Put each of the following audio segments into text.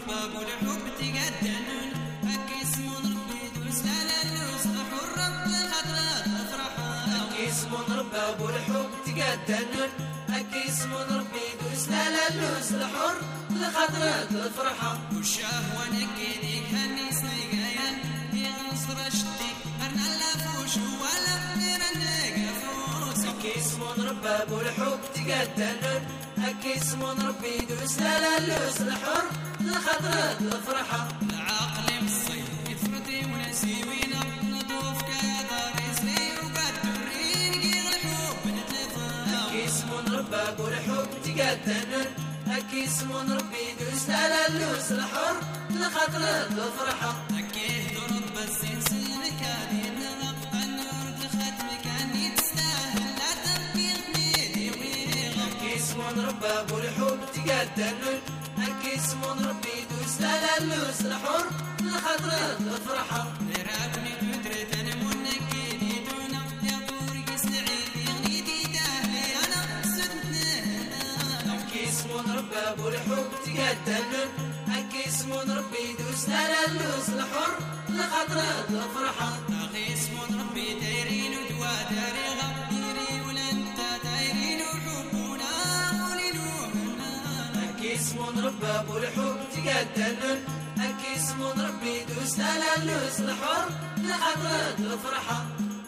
رباب والحب تقدنون هكي اسمون ربي دوس لا لا يصلح الرب لخطرات افرحان هكي اسمون رباب والحب تقدنون هكي اسمون ربي دوس لا لا يصلح الرب لخطرات الفرحة والشهوة نكيديك هني سنقايا ينصر شدي أرنا اللافوش ولا بيرنك فوس هكي اسمون رباب والحب تقدنون هكي اسمون ربي دوس لا لا يصلح الرب لخطرات الفرحة العقل مصي يفردي ونسيوين نضوف كذا رزلي وقد ترين قيل الحب نتلفا هكي اسمون رباب والحب تقدنون هكي اسمون ربي دوس لا لا يصلح الرب لخطرات الفرحة هكيه ضرب الزين سلمك هذه النغم النور لختمك أني تستاهل لا تبكي غميدي ويغم هكي اسمون رباب والحب تقدنون هكي اسمون ربي دوس لا لا يصلح الرب لخطرات الفرحة لرابني تدرت أنا منكيني دونا يا طورق سعيد يغنيدي داهلي أنا صدمتني هكي اسمون رباب والحب تقدنون هكي اسمون ربي دوس لا لا يصلح الرب لخطرات الفرحة أخي اسم ربي دايرين ودوا داري غيري ولا أنت دايرين وحبونا ولنوهنا هكي اسمون رباب والحب تقدنون هكي اسمون ربي دوس لا لا يصلح الرب لخطرات الفرحة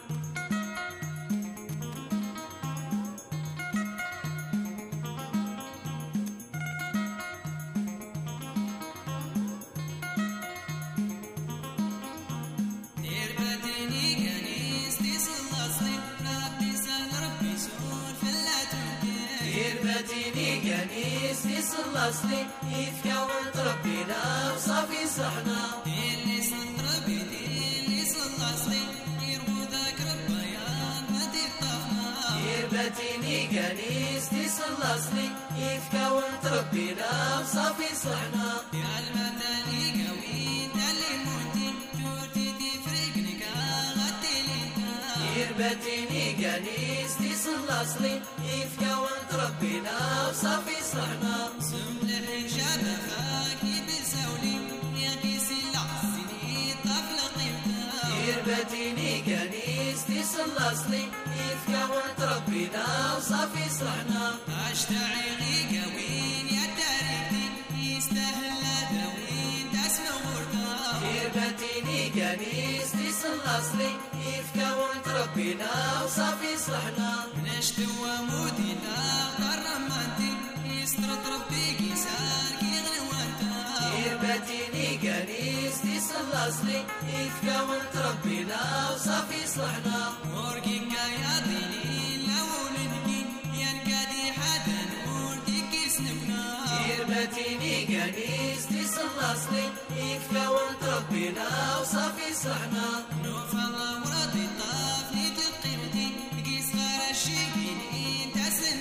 دير بديني كنيس تصلى صليب ربي سهل ربي سهول فلا تنكر دير باتيني كنيس تصلى صليب يتكون ربنا وصافي صحنا اللي صد ربي اللي صلى صليب يرمو ذاك ربيان ما تطفنا دير باتيني كنيس تصلى صليب يتكون ربنا وصافي صحنا يا المثالي قوي تعلم ودين توتي تفرقني كاغتي لينا دير باتيني كنيس تصلى صليب يتكون ربنا وصافي صحنا سملح شابة فاك يبسولي يا كيسي العسيني طفل قيمتا دير باتيني كنيس تصلى صليب يتكون ربنا وصافي صحنا اشتعلي قوين يا تاريخي يستاهل داوين تسمع غرتا دير باتيني كنيس تصلى صليب يتكون ربنا وصافي صحنا نشتوى مودي لا قرمانتي يسترد ربي كيسار كي غنوانتا دير باتيني كنيس تصلى صليب يتكون ربنا وصافي صحنا ورقي يا ديني لو لنكي ينكادي حتى نور ديكي سنبنا دير باتيني كنيس تصلى صليب يتكون ربنا وصافي صحنا نوف الله ورضي طاف لتقيمتي قيس غير الشيكين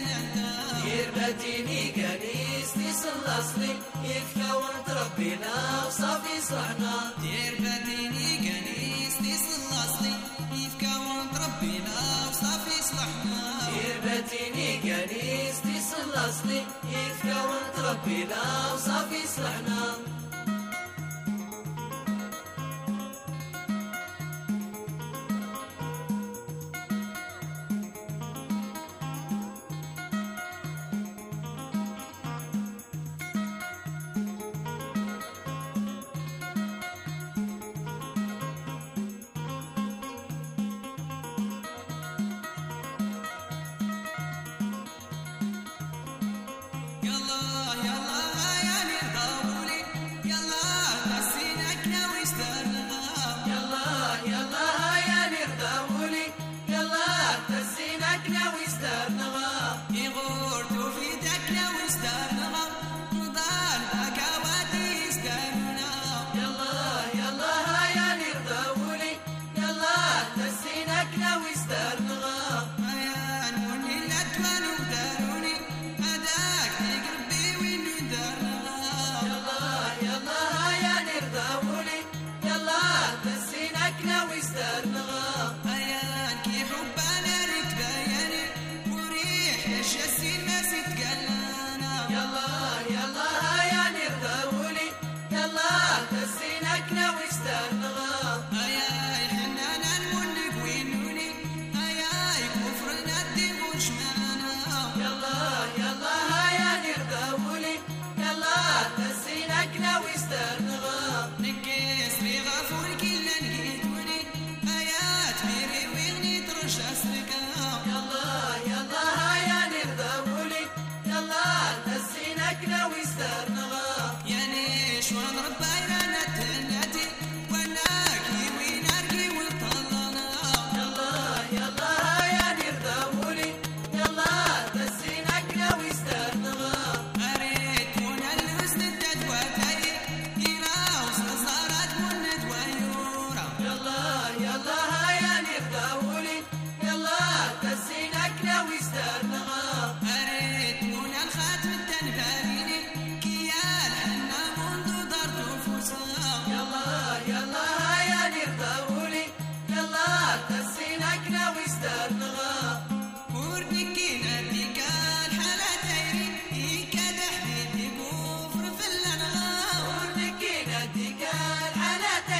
تسنعتا دير باتيني كنيس تصلى صليب يتكون ربنا وصافي صحنا دير بديني كنيس تصلى صلي يتكون ربنا وصافي صلحنا دير باتيني كنيس تصلى صليب يتكون ربنا وصافي صلحنا يلا يلا يا نرضاولي العناتي